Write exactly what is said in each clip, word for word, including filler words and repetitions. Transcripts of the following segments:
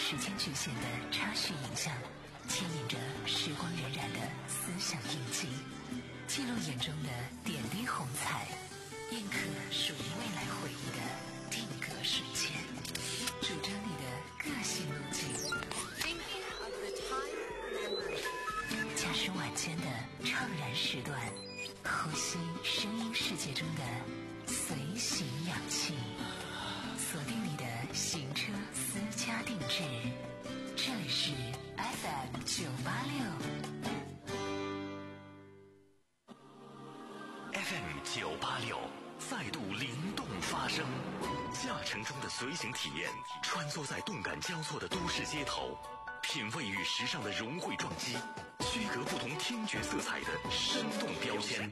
时间局限的插叙影像，牵引着时光荏苒的思想印记，记录眼中的点滴红彩，印刻属于未来回忆的定格瞬间，主张你的个性路径。驾驶晚间的怅然时段，呼吸声音世界中的随行氧气，锁定你的行车私家定制。这里是 F M 九八六 F M 九八六再度灵动发声，驾乘中的随行体验，穿梭在动感交错的都市街头，品味与时尚的融汇撞击，区隔不同听觉色彩的生动标签。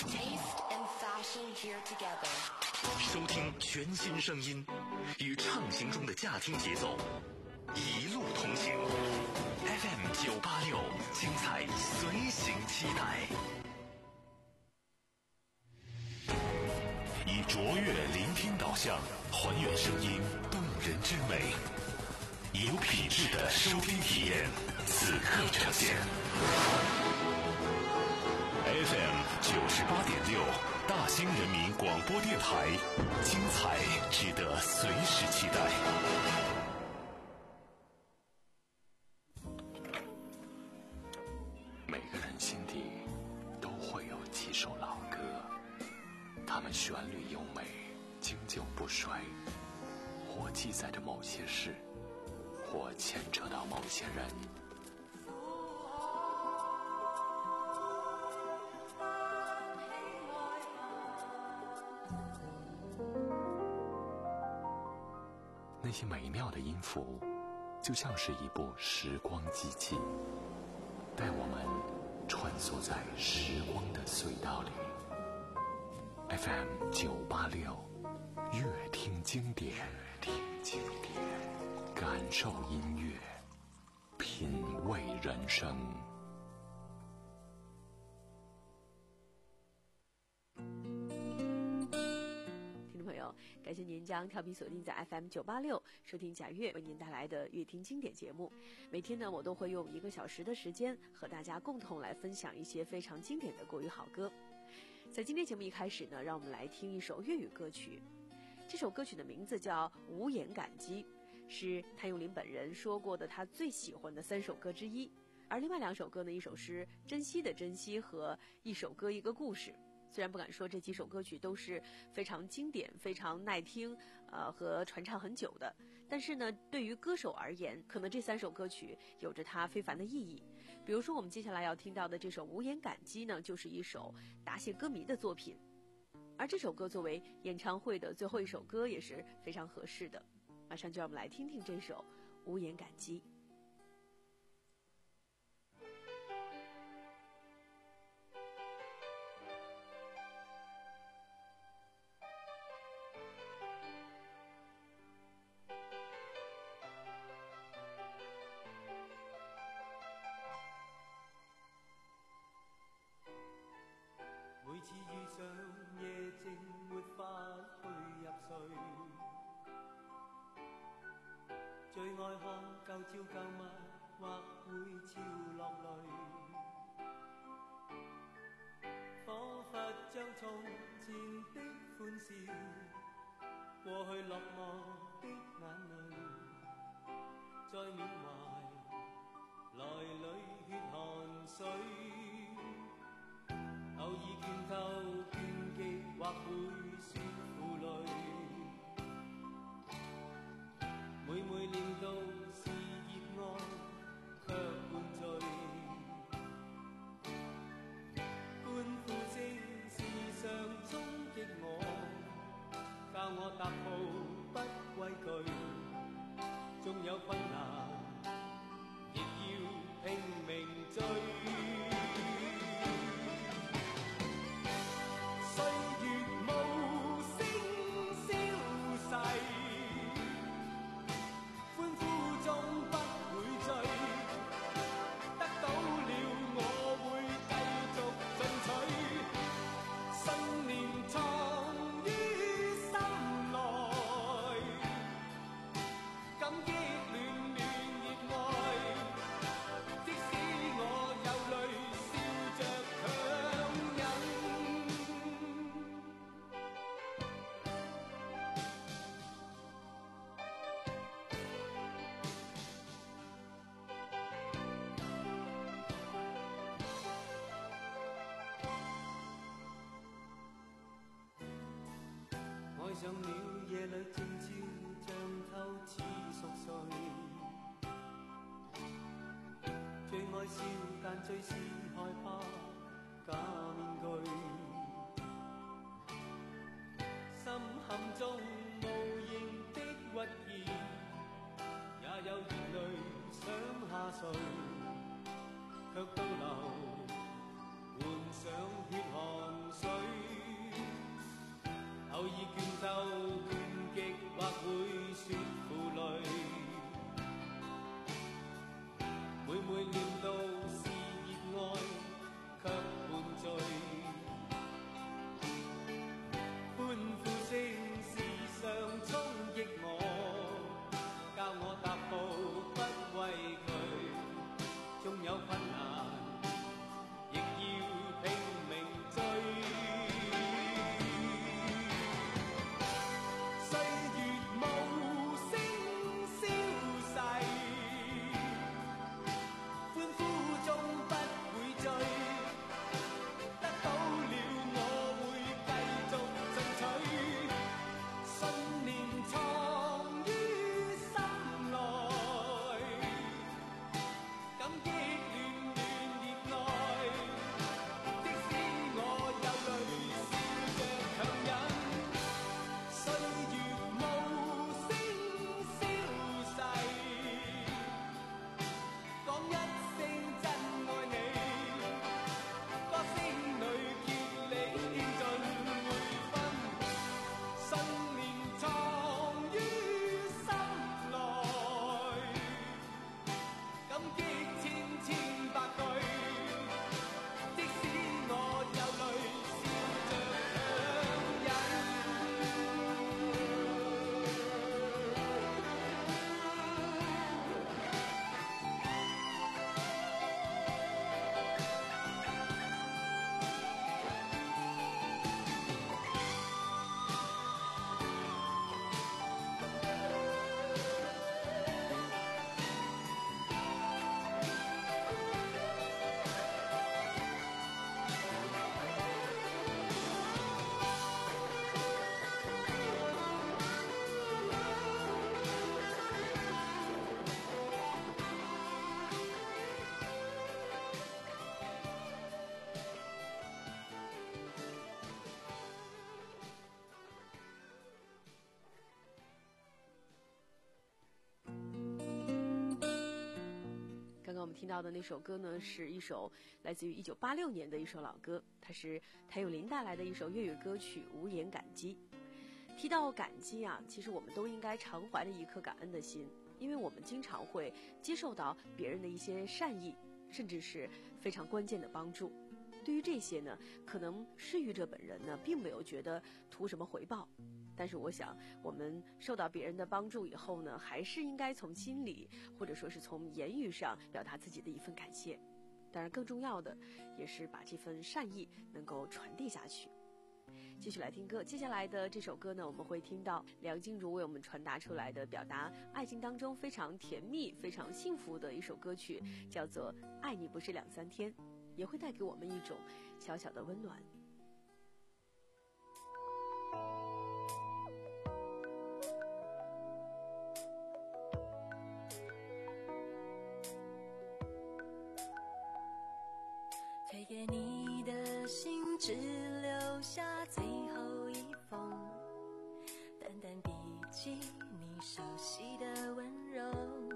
收听全新声音，与畅行中的驾听节奏，一路同行。F M 九八六，精彩随行期待。以卓越聆听导向，还原声音动人之美，以有品质的收听体验，此刻呈现。F M 九十八点六，大兴人民广播电台，精彩值得随时期待。每个人心底都会有几首老歌，它们旋律优美，经久不衰，或记载着某些事，或牵扯到某些人。那些美妙的音符，就像是一部时光机器，带我们穿梭在时光的隧道里。F M 九八六，乐听经典，听经典，感受音乐，品味人生。 感谢您将调频锁定在 F M 九八六，收听贾悦为您带来的乐听经典节目。每天呢，我都会用一个小时的时间和大家共同来分享一些非常经典的国语好歌。在今天节目一开始呢，让我们来听一首粤语歌曲。这首歌曲的名字叫《无言感激》，是谭咏麟本人说过的他最喜欢的三首歌之一。而另外两首歌呢，一首是《珍惜的珍惜》和《一首歌一个故事》。虽然不敢说这几首歌曲都是非常经典、非常耐听，呃，和传唱很久的，但是呢，对于歌手而言，可能这三首歌曲有着它非凡的意义。比如说，我们接下来要听到的这首《无言感激》呢，就是一首答谢歌迷的作品，而这首歌作为演唱会的最后一首歌，也是非常合适的。马上就让我们来听听这首《无言感激》。 每次遇上夜靜沒法去入睡，最愛看舊照舊物或會潮落淚，彷彿將從前的歡笑，過去落寞的眼淚，再緬懷來裏血汗水。偶爾倦透倦極，或會說負累。每每念到是熱愛，卻灌醉。歡呼聲時常衝擊我，教我踏步不畏懼。縱有困難，亦要拼命追。感激亂亂上了夜里靜悄像透似熟睡，最愛笑但最是害怕假面具，心坎中無形的鬱結，也有熱淚想下垂，卻都流換上血汗水，偶爾倦透倦極或會說負累，每每念到是熱愛卻伴醉，歡呼聲時常衝擊我，教我踏步不畏懼，縱有困難亦要拼命追。歲月無聲消逝，歡呼中不會醉，得到了我會繼續進取，信念藏於心內，感激暖暖熱愛，即使我有淚笑着強忍，歲月無聲消逝，講一聲真愛你，歌聲裏竭力獻盡會分，信念藏於心內，感激千千百句，即使我有淚笑着強忍。 刚刚我们听到的那首歌呢，是一首来自于一九八六年的一首老歌，它是谭咏麟带来的一首粤语歌曲《无言感激》。提到感激啊，其实我们都应该常怀着一颗感恩的心，因为我们经常会接受到别人的一些善意，甚至是非常关键的帮助。对于这些呢，可能施予者本人呢，并没有觉得图什么回报。但是我想，我们受到别人的帮助以后呢，还是应该从心里或者说是从言语上表达自己的一份感谢。当然，更重要的也是把这份善意能够传递下去。继续来听歌，接下来的这首歌呢，我们会听到梁静茹为我们传达出来的表达爱情当中非常甜蜜、非常幸福的一首歌曲，叫做《爱你不是两三天》，也会带给我们一种小小的温暖。 推给你的信只留下最后一封，淡淡笔记你熟悉的温柔，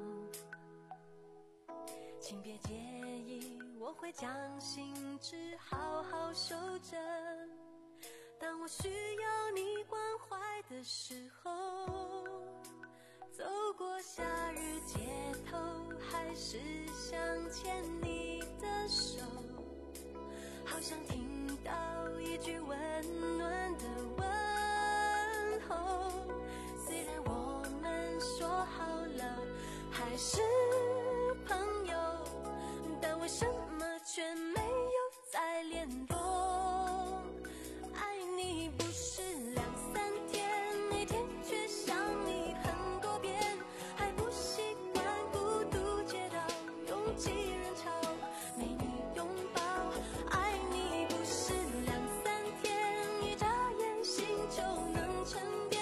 请别介意，我会将信纸好好收着，当我需要你关怀的时候，走过夏日街头，还是想牵你的手，好想听到一句温暖的问候，虽然我们说好了还是朋友，但为什么却没有再联络？爱你不是两三天，每天却想你很多遍，还不习惯孤独街道拥挤人潮，没你拥抱。爱你不是两三天，一眨眼心就能沉淀，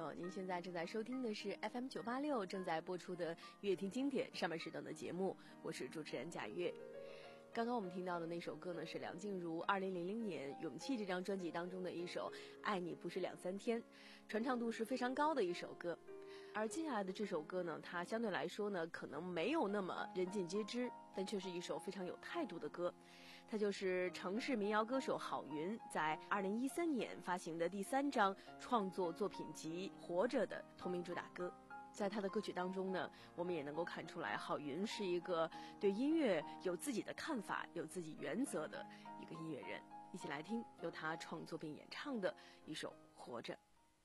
友，您现在正在收听的是 F M 九八六正在播出的乐听经典上半时段的节目，我是主持人贾月。刚刚我们听到的那首歌呢，是梁静茹二零零零年《勇气》这张专辑当中的一首《爱你不是两三天》，传唱度是非常高的一首歌。而接下来的这首歌呢，它相对来说呢，可能没有那么人尽皆知，但却是一首非常有态度的歌。它就是城市民谣歌手郝云在二零一三年发行的第三张创作作品集《活着》的同名主打歌。在他的歌曲当中呢，我们也能够看出来，郝云是一个对音乐有自己的看法、有自己原则的一个音乐人。一起来听由他创作并演唱的一首《活着》。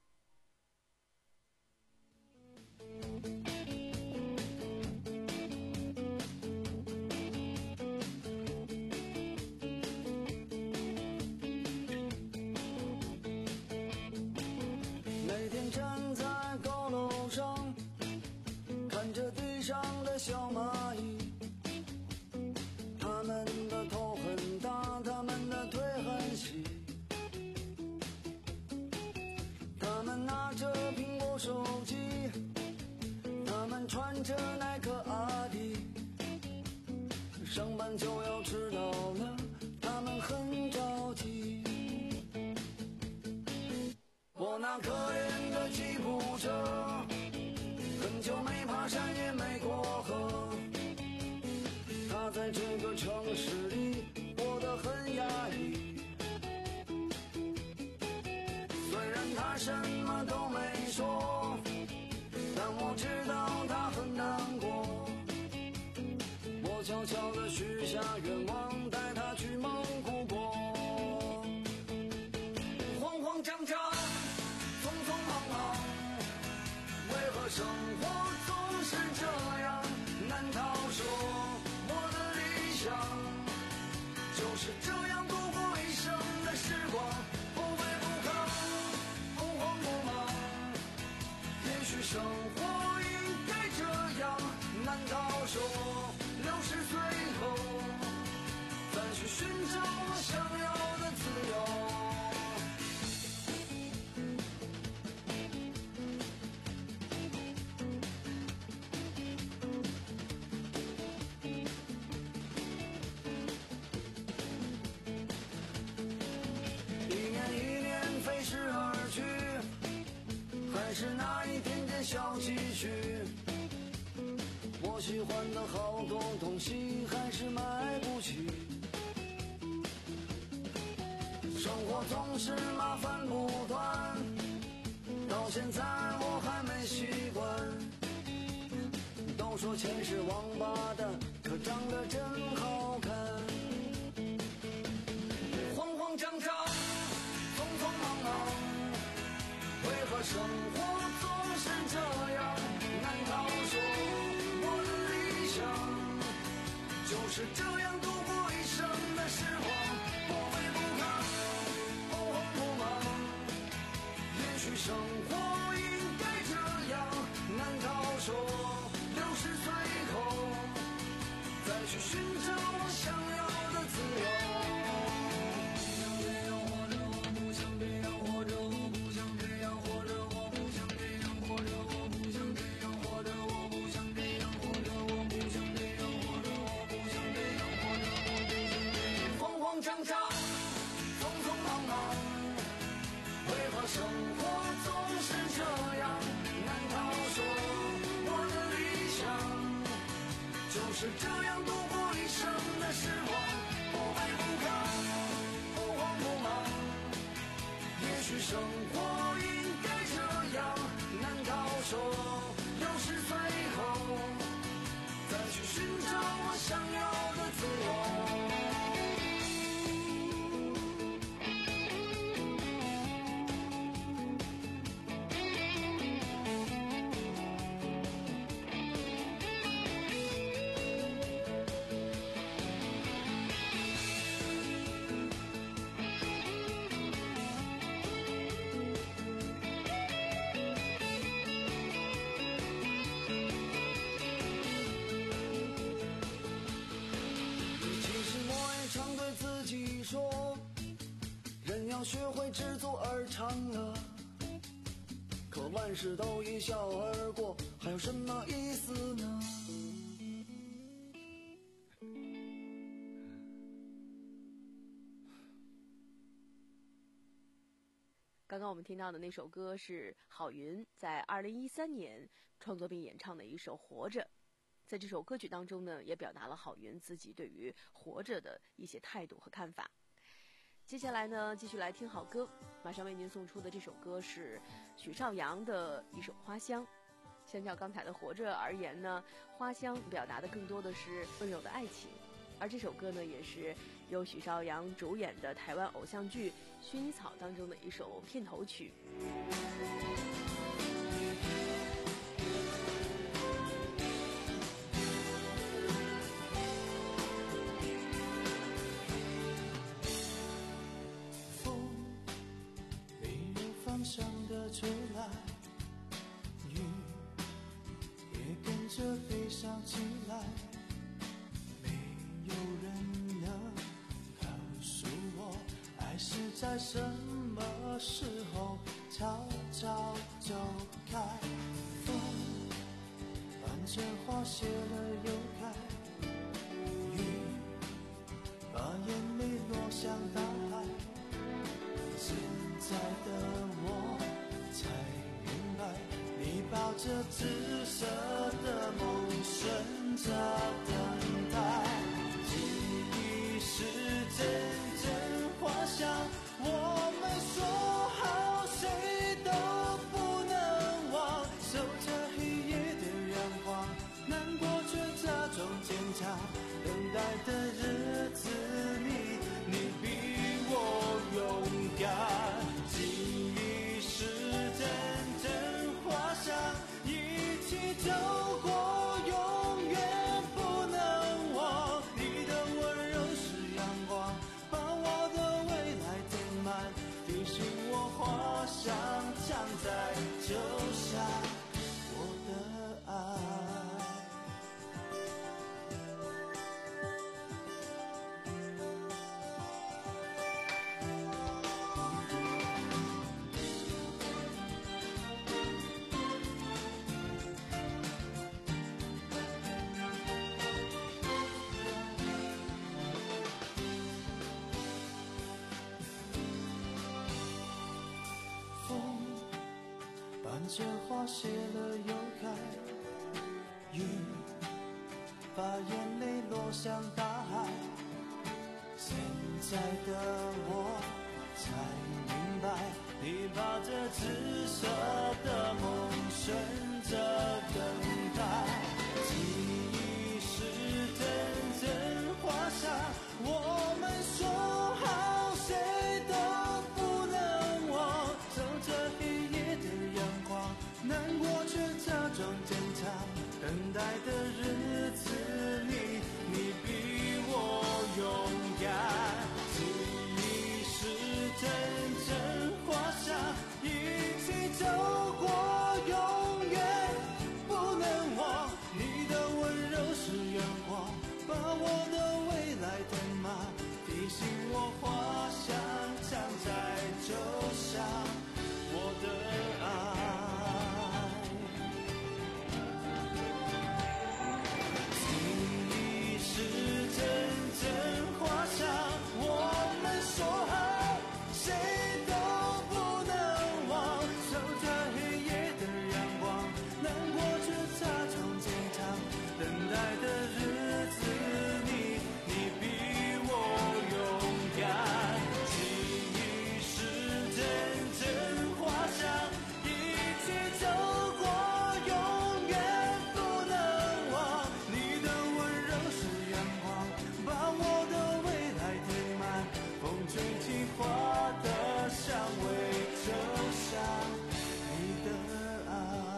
每天站在高楼上，看着地上的小蚂蚁，它们的头很大，它们的腿很细，它们拿着苹果手机，他们穿着耐克阿迪，上班就要迟到了，他们很着急。我那可怜的吉普车，很久没爬山也没过河，他在这个城市里过得很压抑。虽然他什么都没说，但我知道他很难过。我悄悄地许下愿望，带他去蒙古国。慌慌张张，匆匆忙忙，为何生活总是这样？难道说我的理想就是这样度过一生的时光？不卑不亢，不慌不忙，也许生活应该这样。难道说六十岁后再去寻找我想要的自由？还是那一点点小积蓄，我喜欢的好多东西还是买不起。生活总是麻烦不断，到现在我还没习惯。都说钱是王八蛋，可长得真好看。慌慌张张，匆匆忙忙，为何生活总是这样？难道说我的理想就是这样度过一生的时光？不卑不亢，不慌不忙，也许生活应该这样。难道说六十岁后再去寻找我想要的自由？生活总是这样，难道说我的理想就是这样度过一生的时光？不卑不亢，不慌不忙，也许生活应该这样。难道说六十岁后再去寻找我想要的自由？要学会知足而常乐， 可万事都一笑而过，还有什么意思呢？ 刚刚我们听到的那首歌是郝云在二零一三年创作并演唱的一首《活着》。在这首歌曲当中呢，也表达了郝云自己对于活着的一些态度和看法。接下来呢，继续来听好歌，马上为您送出的这首歌是许绍洋的一首《花香》。相较刚才的《活着》而言呢，《花香》表达的更多的是温柔的爱情，而这首歌呢，也是由许绍洋主演的台湾偶像剧《薰衣草》当中的一首片头曲。 想得出来，雨也跟着悲伤起来，没有人能告诉我，爱是在什么时候悄悄走开。风伴着花谢了又开，雨把眼泪落向大海，现在的我才明白，你抱着紫色的梦，顺着等待。记忆是阵阵花香，我们说好谁都不能忘。守着黑夜的阳光，难过却假装坚强。等待的日子里，你比我勇敢。记忆是阵阵花香，一起走过，永远不能忘。你的温柔是阳光，把我的未来填满，提醒我花香常在就像我的爱。这花谢了又开，雨把眼泪落向大海。现在的我才明白，你把这紫色的梦顺着等待。记忆是阵阵花香，我们说好谁都不能忘。守着黑夜的阳光，难过却假装坚强。等待的日子里，你比我勇敢。记忆是阵阵花香，一起走过，永远不能忘。你的温柔是阳光，把我的未来填满，提醒我花香常在，就像我的爱。是阵阵花香，我们说好谁都不能忘。守着黑夜的阳光，难过却假装坚强。等待的日子里，你比我勇敢。记忆是阵阵花香，一起走过，永远不能忘。你的温柔是阳光，把我的未来填满，风吹起花的香味，就像你的爱。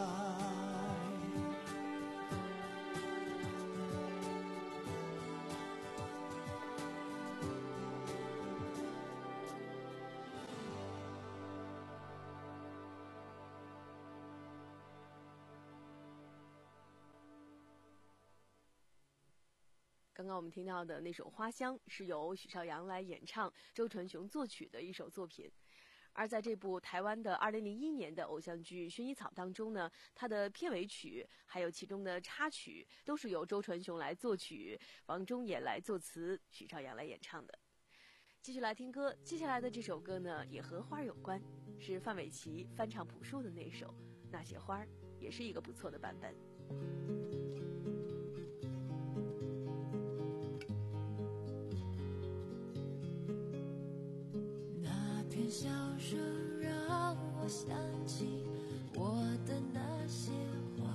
刚刚我们听到的那首《花香》是由许绍洋来演唱，周传雄作曲的一首作品。 而在这部台湾的二零零一年的偶像剧《薰衣草》当中呢，它的片尾曲还有其中的插曲都是由周传雄来作曲，王中也来作词，许绍洋来演唱的。继续来听歌，接下来的这首歌呢也和花有关，是范玮琪翻唱朴树的那首《那些花》，也是一个不错的版本。 那篇小说让我想起我的那些花，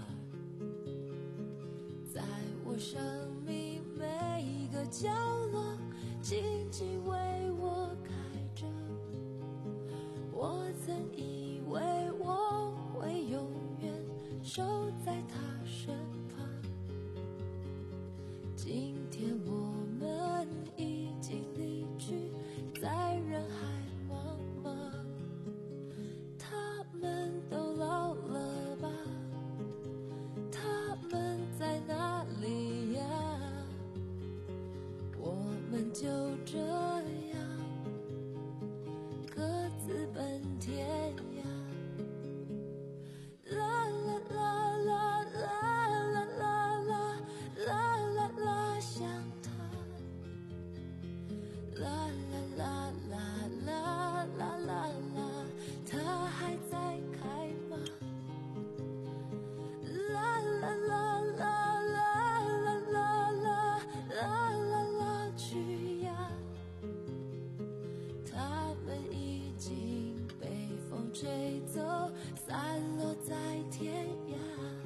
在我生命每一个角落静静为我开着。我曾以为我会永远守在他身旁，今天我们已经离去，在人海茫茫。他们都老了吧？他们在哪里呀？我们就这样各自奔天涯。啦啦啦啦啦啦啦啦啦啦啦，想他。啦啦啦啦啦啦啦啦，他还在开吗？啦啦啦啦啦啦啦啦啦啦啦，去呀！他们已经被风吹走，散落在天涯。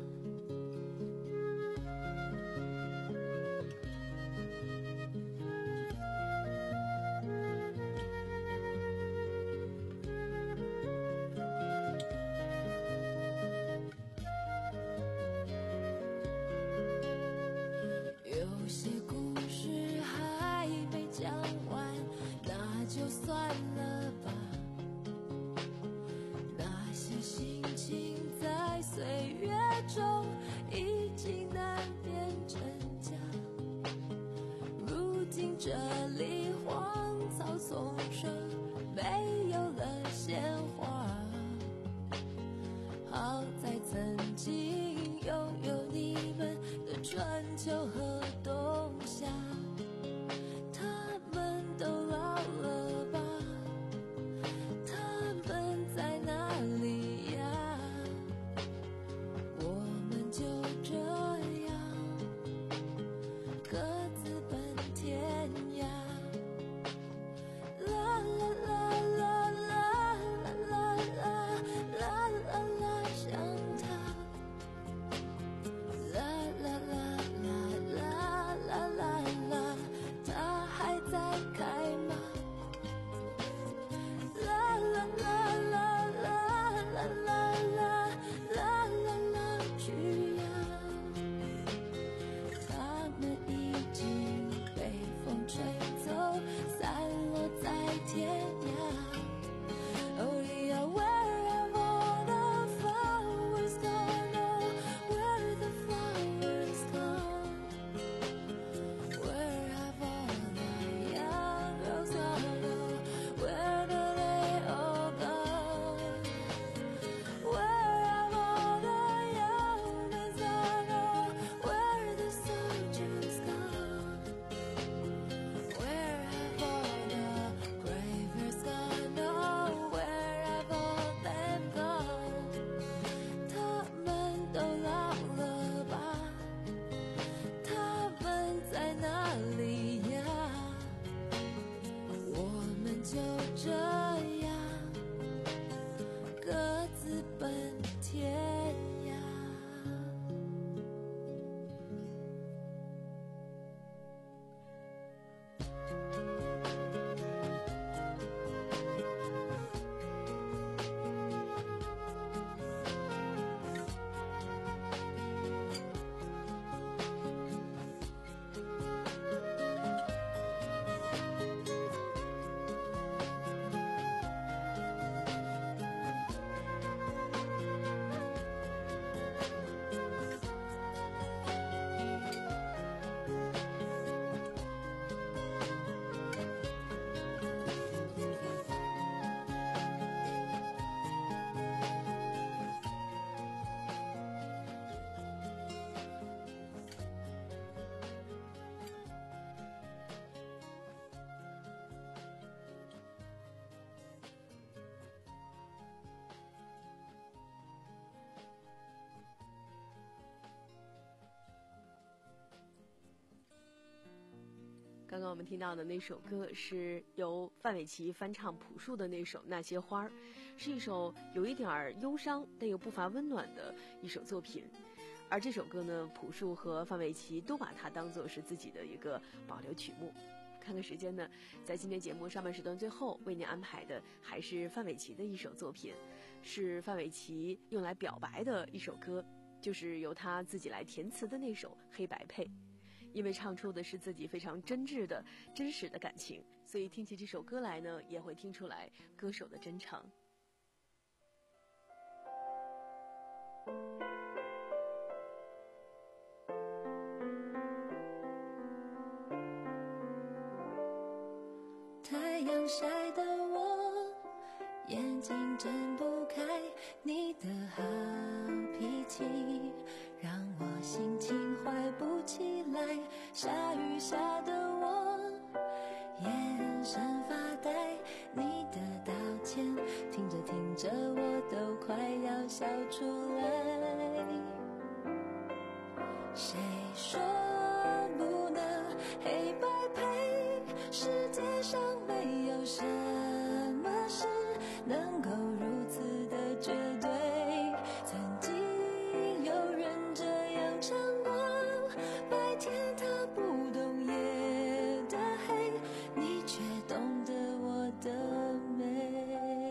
有些故事还没讲完，那就算了吧。那些心情在岁月中已经难辨真假。如今这里荒草丛生，没有了鲜花。好在曾经拥有你们的春秋和冬夏，他们都老了吧？他们在哪里呀？我们就这样各自奔天涯。啦啦啦啦啦啦啦啦啦啦啦，想他。啦啦啦啦啦啦啦啦，他还在开吗？啦啦啦啦啦啦啦啦啦啦啦，去呀！他们已经被风吹走，散落在天涯。Oh yeah, where have all the flowers gone? Oh, where the flowers gone? Where have all the young girls gone? Oh, where do they all go? Where have all the young men gone? Oh, where the soldiers gone? Where have all the graveyards gone? Oh, where have all them gone? 他们都老了吧？他们在哪里呀？我们就这样各自奔天涯。 刚我们听到的那首歌是由范玮琪翻唱朴树的那首《那些花儿》，是一首有一点忧伤但又不乏温暖的一首作品。而这首歌呢，朴树和范玮琪都把它当作是自己的一个保留曲目。看看时间呢，在今天节目上半时段最后为您安排的还是范玮琪的一首作品，是范玮琪用来表白的一首歌，就是由他自己来填词的那首《黑白配》。因为唱出的是自己非常真挚的真实的感情，所以听起这首歌来呢，也会听出来歌手的真诚。 太阳晒得我眼睛睁不开，你的好脾气让我心情坏不起来，下雨下的我眼神发呆，你的道歉听着听着我都快要笑出来。谁说不能黑白配，世界上没有什么事能够如此的绝对，曾经有人这样唱过，白天他不懂夜的黑，你却懂得我的美。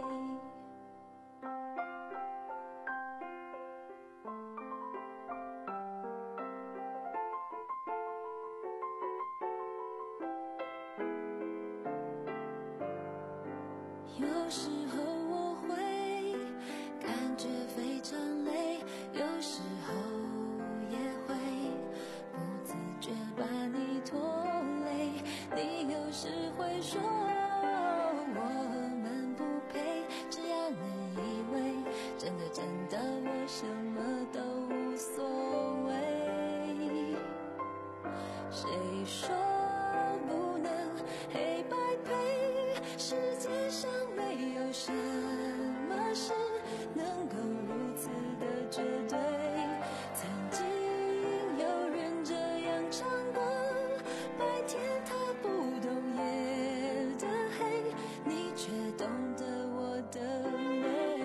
有时候我会感觉非常累，有时候也会不自觉把你拖累，你有时会说我们不配，只要能以为真的真的我什么都无所谓。谁说不能黑白配，世界上没有什么事能够如此的绝对，曾经有人这样唱过，白天他不懂夜的黑，你却懂得我的美。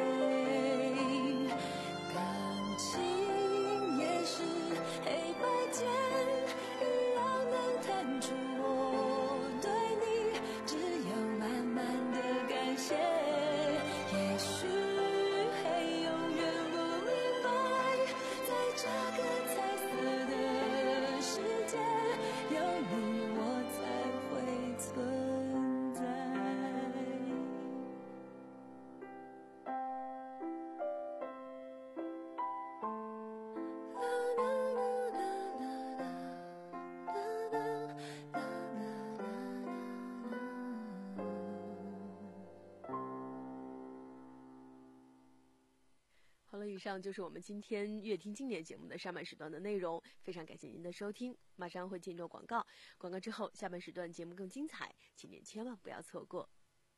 感情也是黑白键，一样能弹出我对你只有慢慢的感谢，也许还永远不明白，在这个彩色的世界，有你我才会存在。 好了，以上就是我们今天乐听经典节目的上半时段的内容，非常感谢您的收听。马上会进入广告，广告之后下半时段节目更精彩，请您千万不要错过。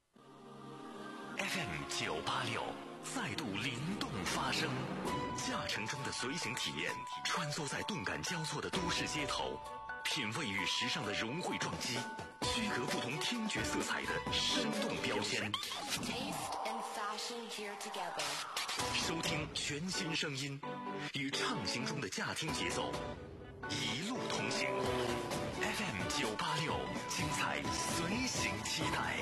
F M 九八六再度灵动发声，驾乘中的随行体验，穿梭在动感交错的都市街头，品味与时尚的融汇撞击，区隔不同听觉色彩的生动标签。收听全新声音，与畅行中的驾听节奏，一路同行。F M 九八六，精彩随行期待。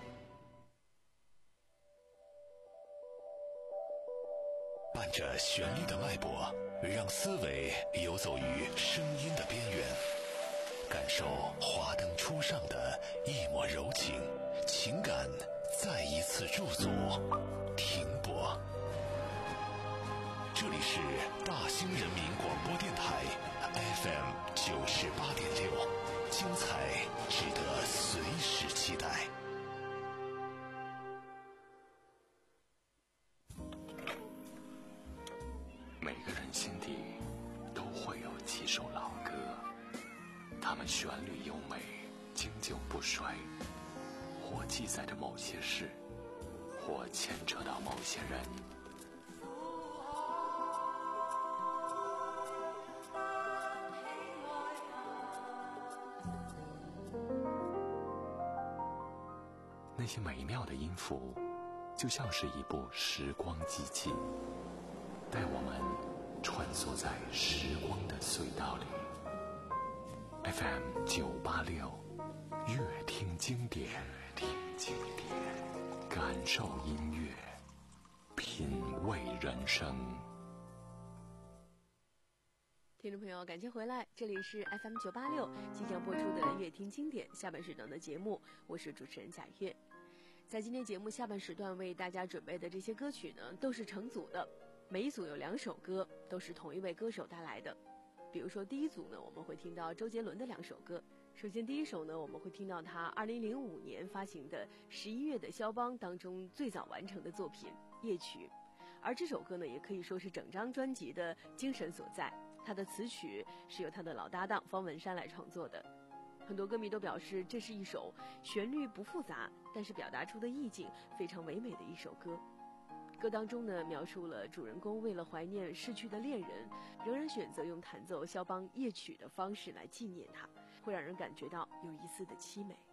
伴着旋律的脉搏，让思维游走于声音的边缘，感受华灯初上的一抹柔情，情感再一次驻足停泊。这里是大兴人民广播电台 F M 九十八点六，精彩值得随时期待。每个人心底都会有几首老歌，它们旋律优美，经久不衰，或记载着某些事，或牵扯到某些人。 那些美妙的音符就像是一部时光机器，带我们穿梭在时光的隧道里。 F M 九八六，乐听经典，乐听经典，感受音乐，品味人生。 听众朋友，感谢回来，这里是 F M 九八六即将播出的乐听经典下半时段的节目，我是主持人贾月。在今天节目下半时段为大家准备的这些歌曲呢，都是成组的，每一组有两首歌，都是同一位歌手带来的。比如说第一组呢，我们会听到周杰伦的两首歌。首先第一首呢，我们会听到他二零零五年发行的十一月的肖邦当中最早完成的作品《夜曲》，而这首歌呢，也可以说是整张专辑的精神所在。他的词曲是由他的老搭档方文山来创作的。很多歌迷都表示，这是一首旋律不复杂，但是表达出的意境非常唯美的一首歌。歌当中呢，描述了主人公为了怀念逝去的恋人，仍然选择用弹奏肖邦夜曲的方式来纪念他，会让人感觉到有一丝的凄美。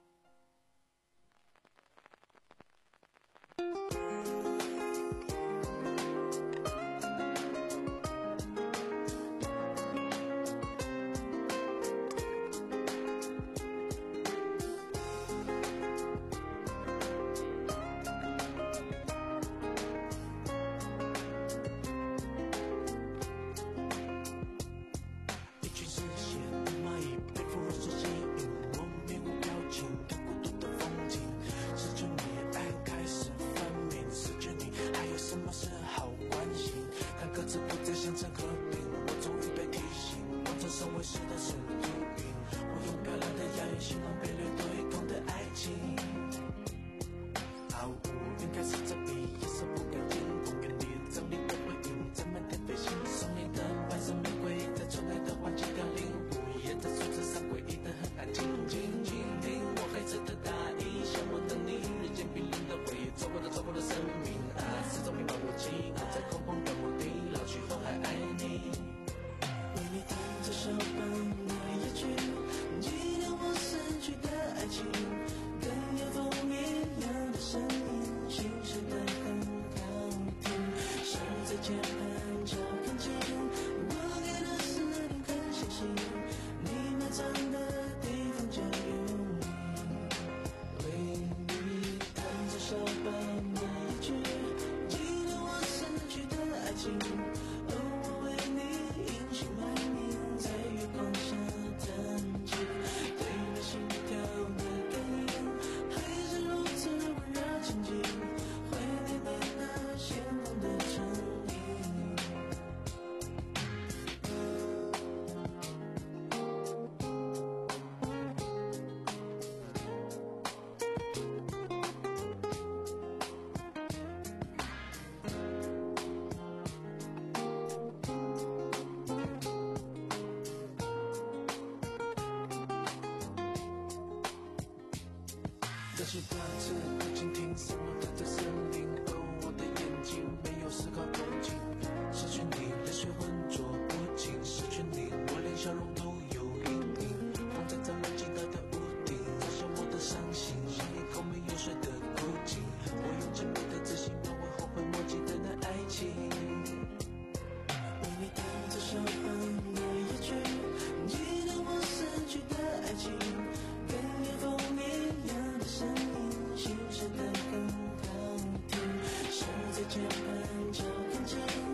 这些歌词不仅听什么的在森林，而我的眼睛没有思考风景。失去你，泪水浑浊不清；失去你，我连笑容都有阴影。风在这冷静的的屋顶，洒下我的伤心，像一口没有水的枯井。我用尽你的自信，挽回后悔莫及的那爱情。为你弹着肖邦的夜曲，纪念我逝去的爱情，跟夜风一样的声音，心事的很好听，手在键盘就看见。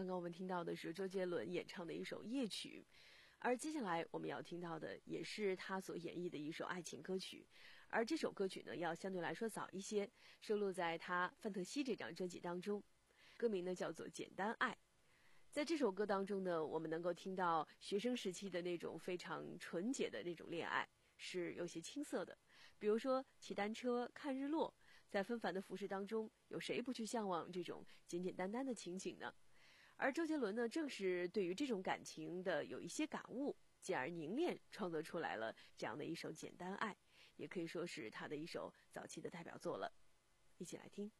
刚刚我们听到的是周杰伦演唱的一首夜曲，而接下来我们要听到的也是他所演绎的一首爱情歌曲，而这首歌曲呢要相对来说早一些，收录在他《范特西》这张专辑当中，歌名呢叫做《简单爱》。在这首歌当中呢，我们能够听到学生时期的那种非常纯洁的那种恋爱，是有些青涩的。比如说骑单车看日落，在纷繁的浮世当中，有谁不去向往这种简简单单的情景呢？而周杰伦呢，正是对于这种感情的有一些感悟，进而凝练创作出来了这样的一首《简单爱》，也可以说是他的一首早期的代表作了。一起来听。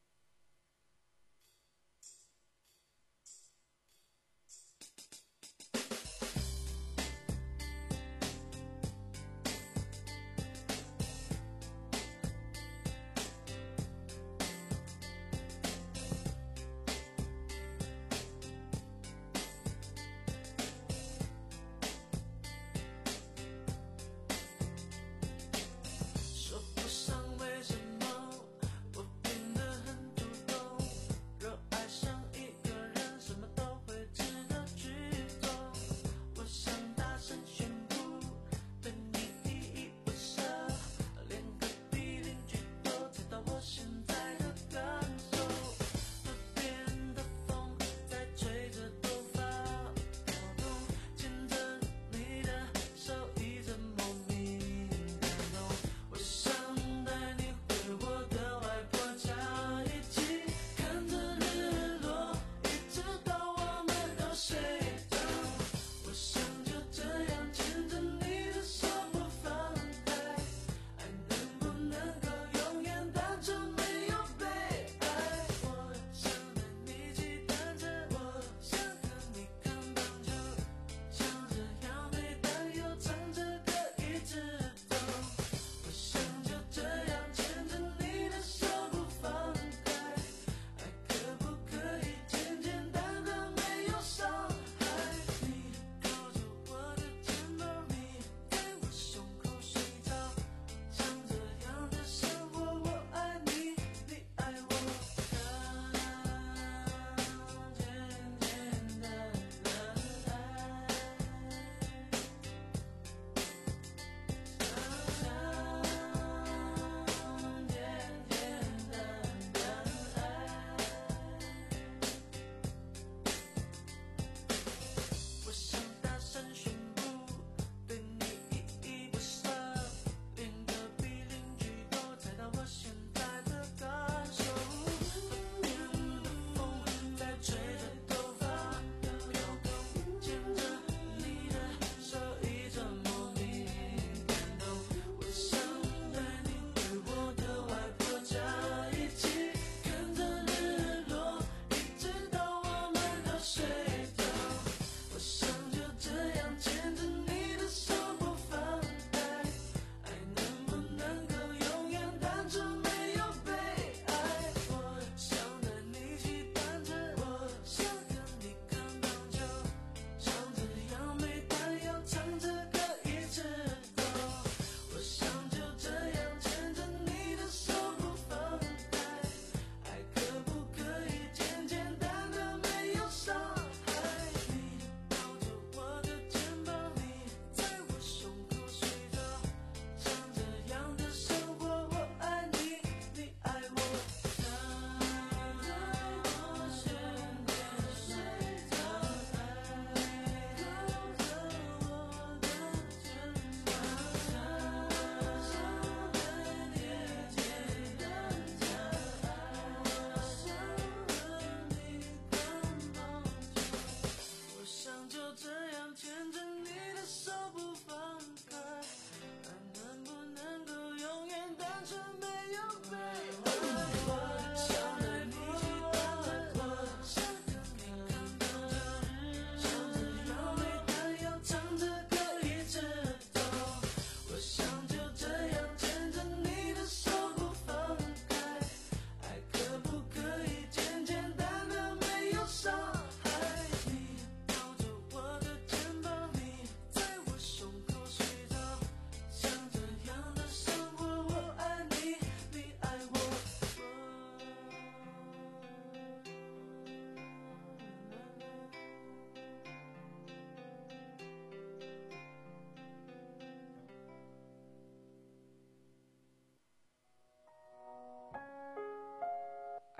说不上为什么我变得很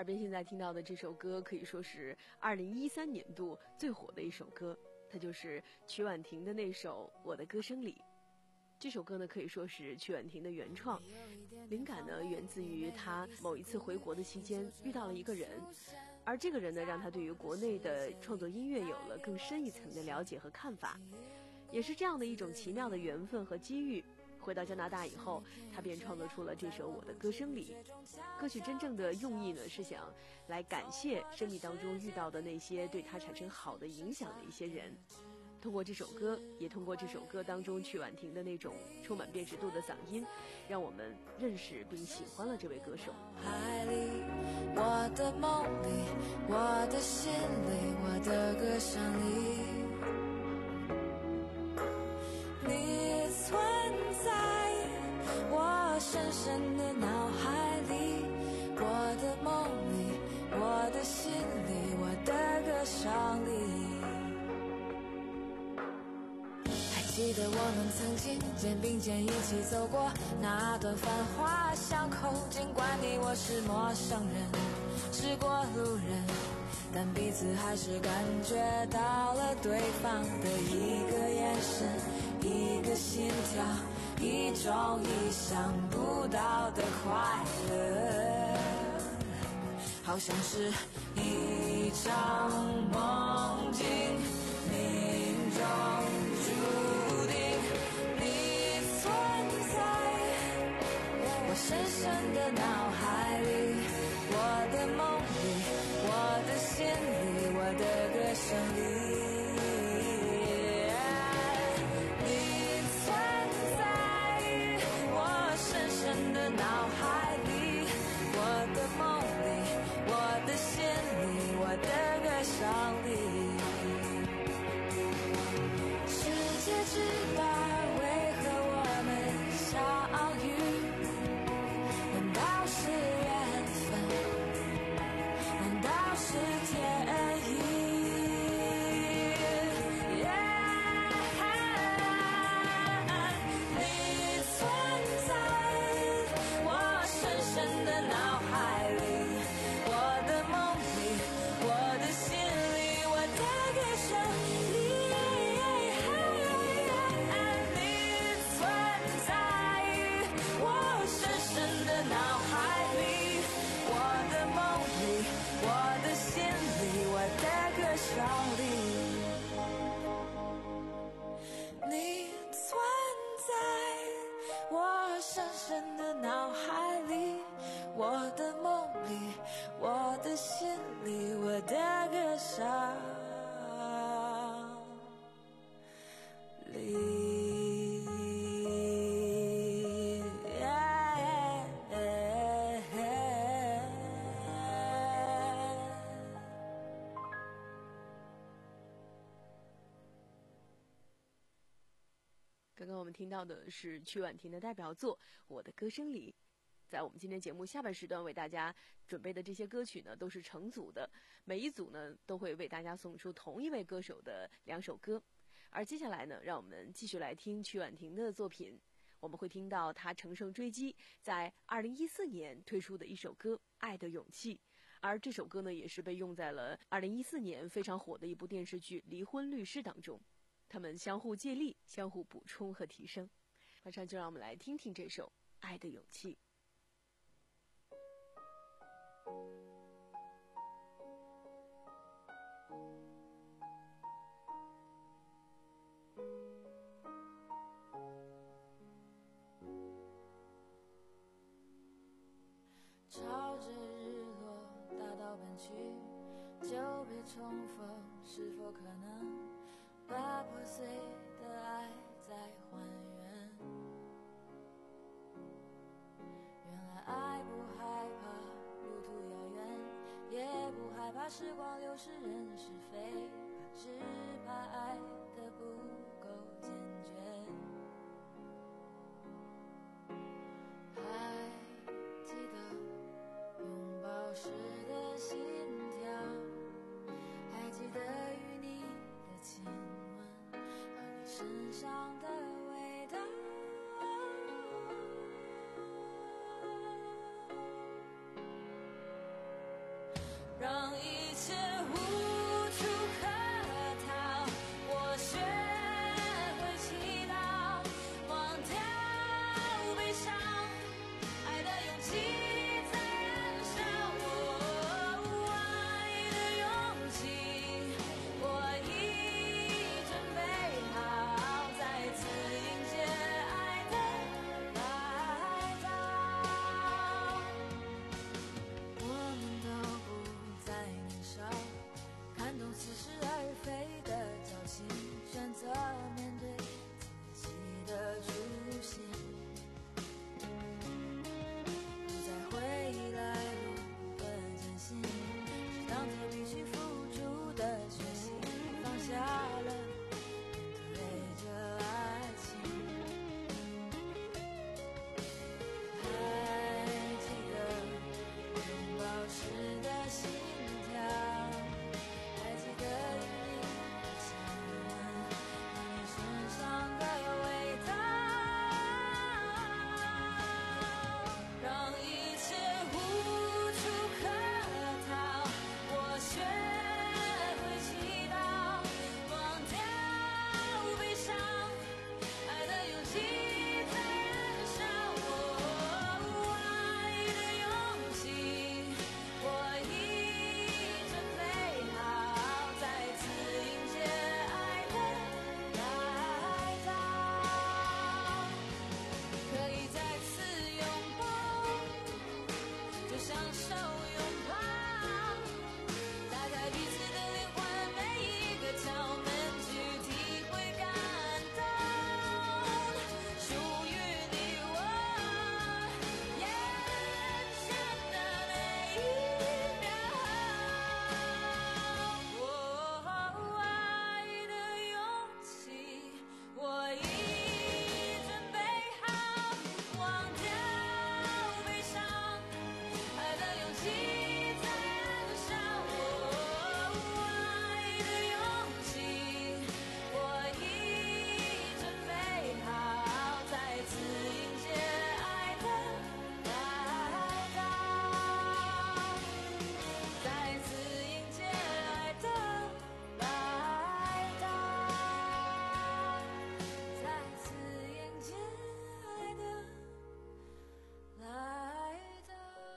耳边现在听到的这首歌可以说是二零一三年度最火的一首歌，它就是曲婉婷的那首《我的歌声里》。这首歌呢可以说是曲婉婷的原创，灵感呢源自于她某一次回国的期间遇到了一个人，而这个人呢让她对于国内的创作音乐有了更深一层的了解和看法。也是这样的一种奇妙的缘分和机遇，回到加拿大以后，他便创作出了这首《我的歌声里》。歌曲真正的用意呢，是想来感谢生命当中遇到的那些对他产生好的影响的一些人。通过这首歌，也通过这首歌当中曲婉婷的那种充满辨识度的嗓音，让我们认识并喜欢了这位歌手。 海里，我的梦里，我的心里，我的歌声里，你存在我深深的脑海里，我的梦里，我的心里，我的歌声里。记得我们曾经肩并肩一起走过那段繁华巷口，尽管你我是陌生人，是过路人，但彼此还是感觉到了对方的一个眼神，一个心跳，一种意想不到的快乐，好像是一场梦境，命中注定你存在我深深的脑海里，我的梦里，我的心里，我的歌声里，你存在我深深的脑海里，我的梦里，我的心里，我的歌声里。世界之大，为何我们相遇？难道是缘分？难道是天意？ Yeah, 你存在我深深的脑海里，我的梦里，我的心里，我的歌声里。你存在我深深的脑海里，我的梦里，我的心里，我的歌声里。 刚刚我们听到的是曲婉婷的代表作《我的歌声里》。在我们今天节目下半时段为大家准备的这些歌曲呢，都是成组的，每一组呢都会为大家送出同一位歌手的两首歌。而接下来呢，让我们继续来听曲婉婷的作品，我们会听到她乘胜追击在二零一四年推出的一首歌《爱的勇气》，而这首歌呢也是被用在了二零一四年非常火的一部电视剧《离婚律师》当中。他们相互借力，相互补充和提升。马上就让我们来听听这首《爱的勇气》。 朝着日落大道奔去，久别重逢，是否可能把破碎的爱再还原？原来爱不害怕路途遥远，也不害怕时光流逝人是非，只怕爱的不够坚决。还记得拥抱时的心跳，还记得与你的亲吻和你身上的味道。 似是而非的侥幸，选择面对自己的出现，不再回忆来路的艰辛，是当作必须付出的决心，放下了对着爱情。还记得拥抱时的心跳，还记得与你的相吻，和你身上的味道，让一切无处可逃，我学会祈祷，忘掉悲伤，爱的勇气在燃烧，我爱的勇气，我已准备好再次迎接爱的来到，可以再次拥抱，就享受拥抱，打开彼此的灵魂，每一个窍门去体会感动，属于你我眼前的那一秒，我爱的勇气，我已准备好，忘掉悲伤，爱的勇气在燃烧，我爱的勇气，我已准备好再次迎接爱的来到，再次迎接爱的来到，再次迎接爱的来到。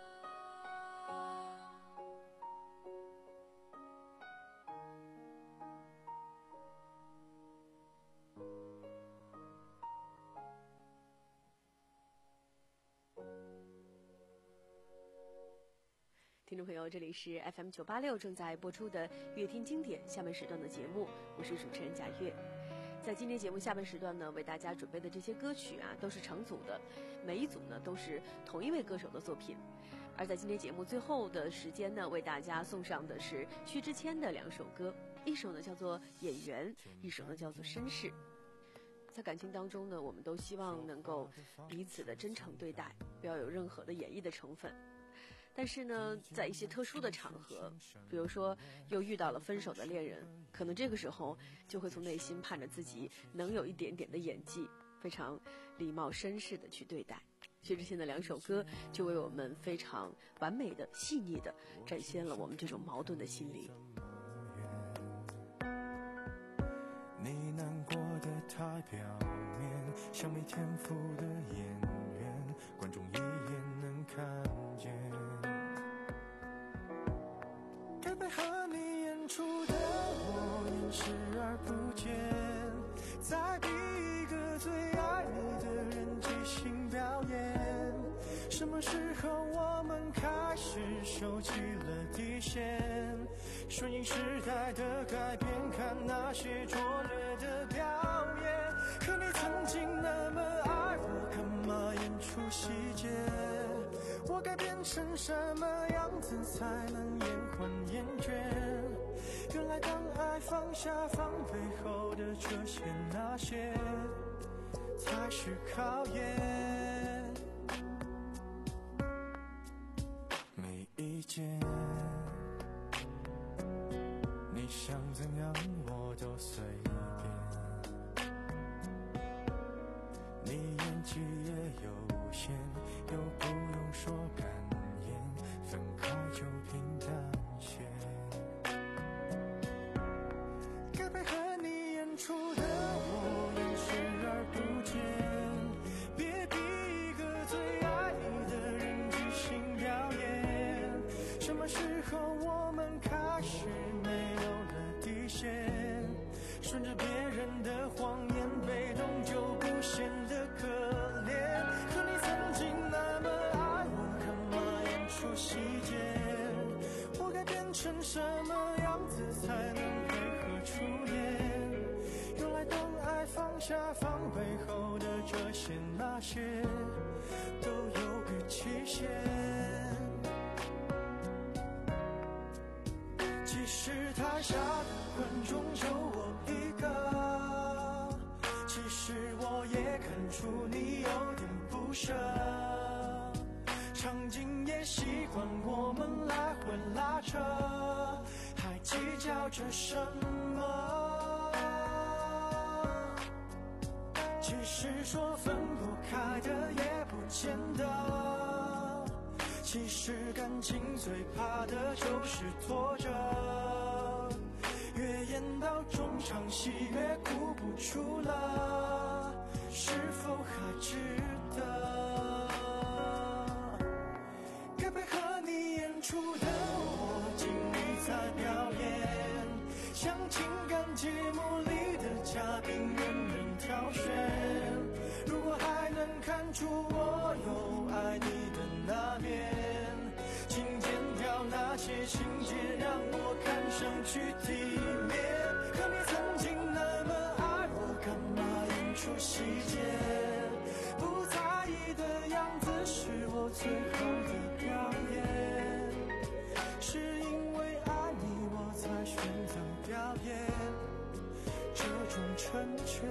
听众朋友，这里是 F M 九八六正在播出的乐听经典下半时段的节目，我是主持人贾月。在今天节目下半时段呢，为大家准备的这些歌曲啊，都是成组的，每一组呢都是同一位歌手的作品。而在今天节目最后的时间呢，为大家送上的是薛之谦的两首歌，一首呢叫做《演员》，一首呢叫做《绅士》。在感情当中呢，我们都希望能够彼此的真诚对待，不要有任何的演绎的成分。但是呢，在一些特殊的场合，比如说又遇到了分手的恋人，可能这个时候就会从内心盼着自己能有一点点的演技，非常礼貌绅士的去对待。薛之谦的两首歌就为我们非常完美的细腻的展现了我们这种矛盾的心理。 你难过的太表面，像没天赋的演员，观众一眼能看见。该配合你演出的我演视而不见，再逼一个最爱你的人即兴表演。什么时候我们开始收起了底线？顺应时代的改变，看那些拙劣的表演。可你曾经那么爱我，干嘛演出细节？我该变成什么样子才能延缓厌倦？原来当爱放下防备后的这些那些，才是考验。没意见，你想怎样我都随便。你演技也有限，又不用说感言，分开就平淡些。该配合你演出的我演视而不见，别逼一个最爱你的人即兴表演。什么时候我们开始没有了底线？顺着别人的谎言，被动就不显得可怜。可你曾经那么爱我，干嘛演出细节？我该变成什么样子才能下放背后的这些那些都有个期限。即使台下的观众就我一个，其实我也看出你有点不舍，场景也习惯我们来回拉扯，还计较着什么？其实说分不开的也不见得，其实感情最怕的就是拖着，越演到中场戏越哭不出了，是否还值得？该配合你演出的我尽力在表演，像情感节目里的嘉宾任人挑选，如果还能看出我有爱你的那面，请剪掉那些情节让我看上去体面。可你曾经那么爱我，干嘛演出细节？不在意的样子是我最后的表演，是因为爱你我才选择表演这种成全。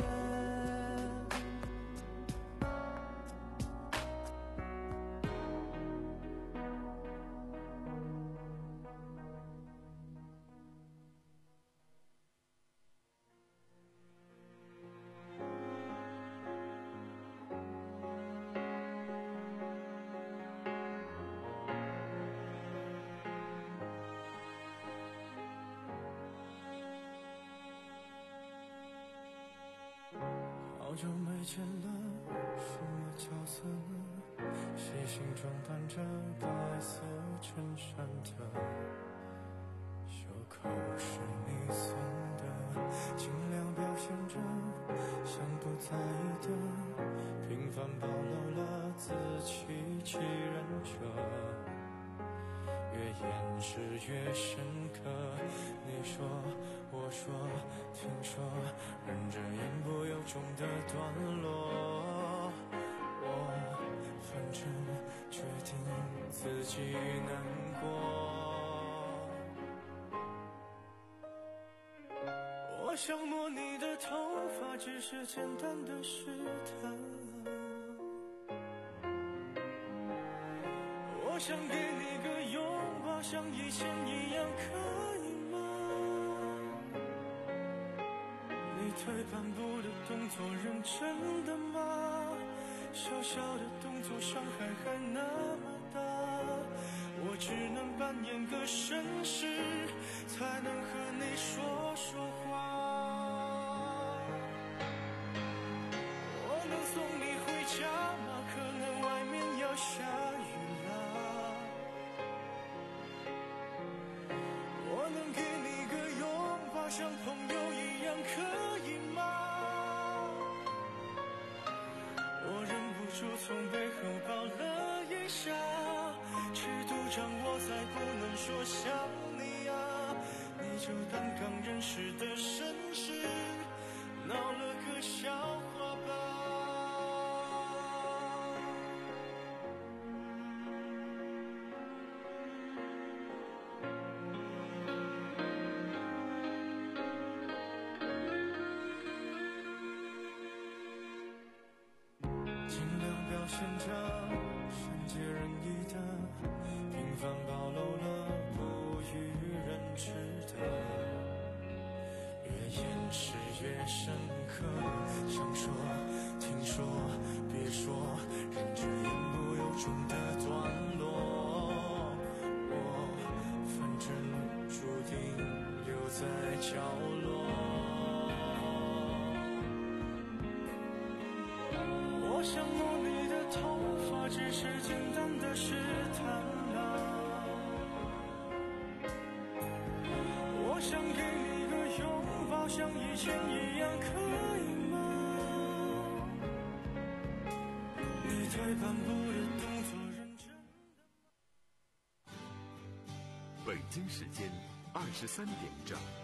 好久没见了，什么角色呢？细心装扮着白色衬衫的，袖口是你送的，尽量表现着像不在意的，平凡暴露了自欺欺人者，越掩饰越深刻。你说我说听说，忍着言不由衷的段落，我反正决定自己难过。我想摸你的头发，只是简单的试探，我想给你个拥抱，像以前一样，可以吗？你退半步的动作认真的吗？小小的动作伤害还那么大，我只能扮演个绅士，才能和你说说话。我能送你回家吗？可能外面要下雨了。我能给你个拥抱，像朋友一样，可以吗？我忍不住从背后抱了一下，尺度掌握在不能说想你啊，你就当刚认识的绅士，闹了个笑话吧。尽量表现着善解人意的，平凡暴露了不与人知的，越掩饰越深刻。想说听说别说，忍着言不由衷的段落，我反正注定留在角落。我想摸你的头发，只是简单的试探啊。我想给你个拥抱，像以前一样，可以吗？你退半步的动作认真的。 北京时间二十三点整。